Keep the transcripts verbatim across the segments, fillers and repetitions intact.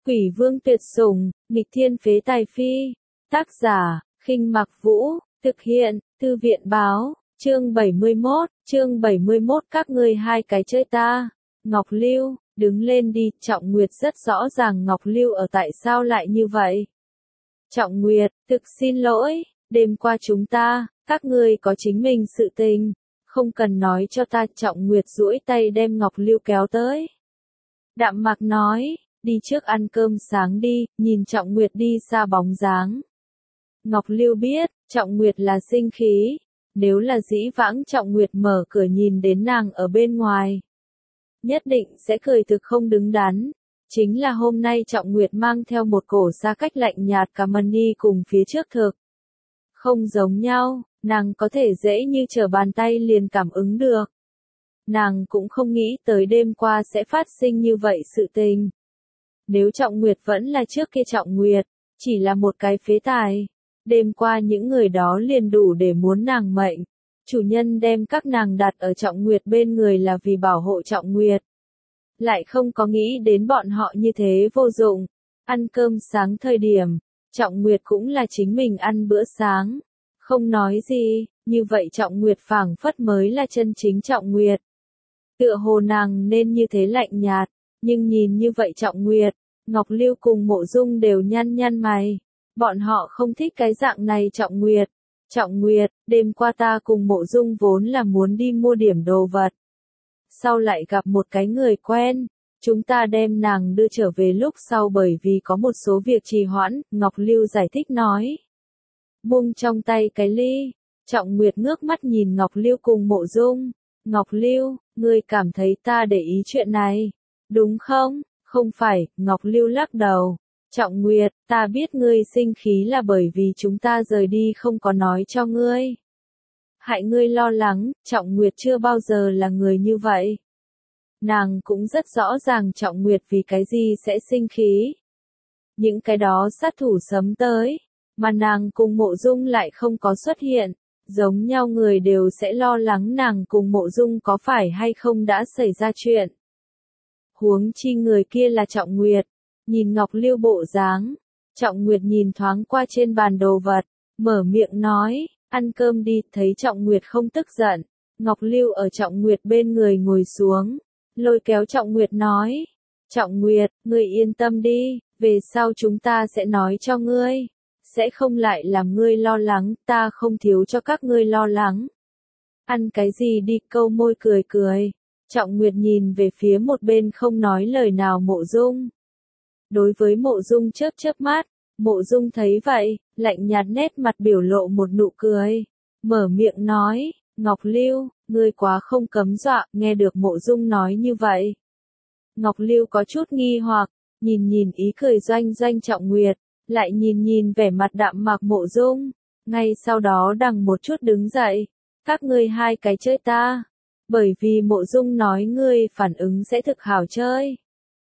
Quỷ vương tuyệt sủng, nghịch thiên phế tài phi. Tác giả, Khinh Mặc Vũ, thực hiện, Thư viện báo, chương bảy mươi mốt, chương bảy mươi mốt các ngươi hai cái chơi ta. Ngọc Lưu, đứng lên đi, Trọng Nguyệt rất rõ ràng Ngọc Lưu ở tại sao lại như vậy. Trọng Nguyệt, thực xin lỗi, đêm qua chúng ta, các ngươi có chính mình sự tình, không cần nói cho ta. Trọng Nguyệt duỗi tay đem Ngọc Lưu kéo tới. Đạm Mạc nói, đi trước ăn cơm sáng đi, nhìn Trọng Nguyệt đi xa bóng dáng. Ngọc Lưu biết, Trọng Nguyệt là sinh khí, nếu là dĩ vãng Trọng Nguyệt mở cửa nhìn đến nàng ở bên ngoài, nhất định sẽ cười thực không đứng đắn. Chính là hôm nay Trọng Nguyệt mang theo một cổ xa cách lạnh nhạt cả Mani cùng phía trước thực. Không giống nhau, nàng có thể dễ như trở bàn tay liền cảm ứng được. Nàng cũng không nghĩ tới đêm qua sẽ phát sinh như vậy sự tình. Nếu Trọng Nguyệt vẫn là trước kia Trọng Nguyệt, chỉ là một cái phế tài, đêm qua những người đó liền đủ để muốn nàng mệnh. Chủ nhân đem các nàng đặt ở Trọng Nguyệt bên người là vì bảo hộ Trọng Nguyệt. Lại không có nghĩ đến bọn họ như thế vô dụng. Ăn cơm sáng thời điểm, Trọng Nguyệt cũng là chính mình ăn bữa sáng. Không nói gì, như vậy Trọng Nguyệt phảng phất mới là chân chính Trọng Nguyệt. Tựa hồ nàng nên như thế lạnh nhạt, nhưng nhìn như vậy Trọng Nguyệt, Ngọc Lưu cùng Mộ Dung đều nhăn nhăn mày. Bọn họ không thích cái dạng này Trọng Nguyệt. Trọng Nguyệt, đêm qua ta cùng Mộ Dung vốn là muốn đi mua điểm đồ vật. Sau lại gặp một cái người quen, chúng ta đem nàng đưa trở về lúc sau bởi vì có một số việc trì hoãn, Ngọc Lưu giải thích nói. Buông trong tay cái ly, Trọng Nguyệt ngước mắt nhìn Ngọc Lưu cùng Mộ Dung. Ngọc Lưu, ngươi cảm thấy ta để ý chuyện này, đúng không? Không phải, Ngọc Lưu lắc đầu. Trọng Nguyệt, ta biết ngươi sinh khí là bởi vì chúng ta rời đi không có nói cho ngươi. Hại ngươi lo lắng, Trọng Nguyệt chưa bao giờ là người như vậy. Nàng cũng rất rõ ràng Trọng Nguyệt vì cái gì sẽ sinh khí. Những cái đó sát thủ sớm tới, mà nàng cùng Mộ Dung lại không có xuất hiện. Giống nhau người đều sẽ lo lắng nàng cùng Mộ Dung có phải hay không đã xảy ra chuyện. Huống chi người kia là Trọng Nguyệt. Nhìn Ngọc Lưu bộ dáng, Trọng Nguyệt nhìn thoáng qua trên bàn đồ vật, mở miệng nói, ăn cơm đi. Thấy Trọng Nguyệt không tức giận, Ngọc Lưu ở Trọng Nguyệt bên người ngồi xuống, lôi kéo Trọng Nguyệt nói, Trọng Nguyệt, ngươi yên tâm đi, về sau chúng ta sẽ nói cho ngươi, sẽ không lại làm ngươi lo lắng, ta không thiếu cho các ngươi lo lắng. Ăn cái gì đi, câu môi cười cười. Trọng Nguyệt nhìn về phía một bên không nói lời nào Mộ Dung. Đối với Mộ Dung chớp chớp mắt, Mộ Dung thấy vậy, lạnh nhạt nét mặt biểu lộ một nụ cười, mở miệng nói, Ngọc Lưu, ngươi quá không cấm dọa. Nghe được Mộ Dung nói như vậy, Ngọc Lưu có chút nghi hoặc, nhìn nhìn ý cười doanh doanh Trọng Nguyệt, lại nhìn nhìn vẻ mặt đạm mạc Mộ Dung, ngay sau đó đằng một chút đứng dậy, các ngươi hai cái chơi ta, bởi vì Mộ Dung nói ngươi phản ứng sẽ thực hảo chơi.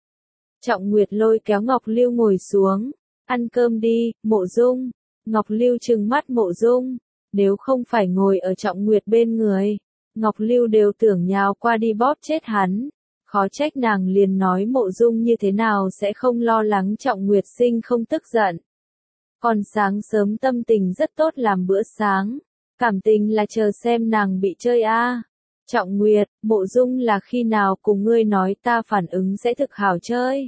Trọng Nguyệt lôi kéo Ngọc Lưu ngồi xuống, ăn cơm đi, Mộ Dung. Ngọc Lưu trừng mắt Mộ Dung, nếu không phải ngồi ở Trọng Nguyệt bên người, Ngọc Lưu đều tưởng nhào qua đi bóp chết hắn. Khó trách nàng liền nói Mộ Dung như thế nào sẽ không lo lắng Trọng Nguyệt sinh không tức giận. Còn sáng sớm tâm tình rất tốt làm bữa sáng, cảm tình là chờ xem nàng bị chơi a. À. Trọng Nguyệt, Mộ Dung là khi nào cùng ngươi nói ta phản ứng sẽ thực hảo chơi.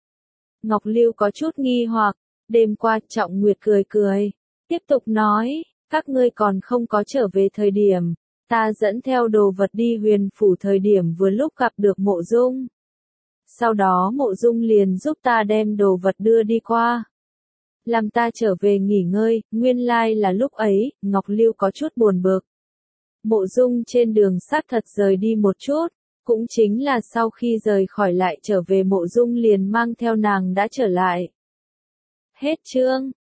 Ngọc Lưu có chút nghi hoặc, đêm qua Trọng Nguyệt cười cười, tiếp tục nói, các ngươi còn không có trở về thời điểm, ta dẫn theo đồ vật đi Huyền phủ thời điểm vừa lúc gặp được Mộ Dung. Sau đó Mộ Dung liền giúp ta đem đồ vật đưa đi qua, làm ta trở về nghỉ ngơi, nguyên lai like là lúc ấy. Ngọc Lưu có chút buồn bực. Mộ Dung trên đường sát thật rời đi một chút, cũng chính là sau khi rời khỏi lại trở về Mộ Dung liền mang theo nàng đã trở lại. Hết chương.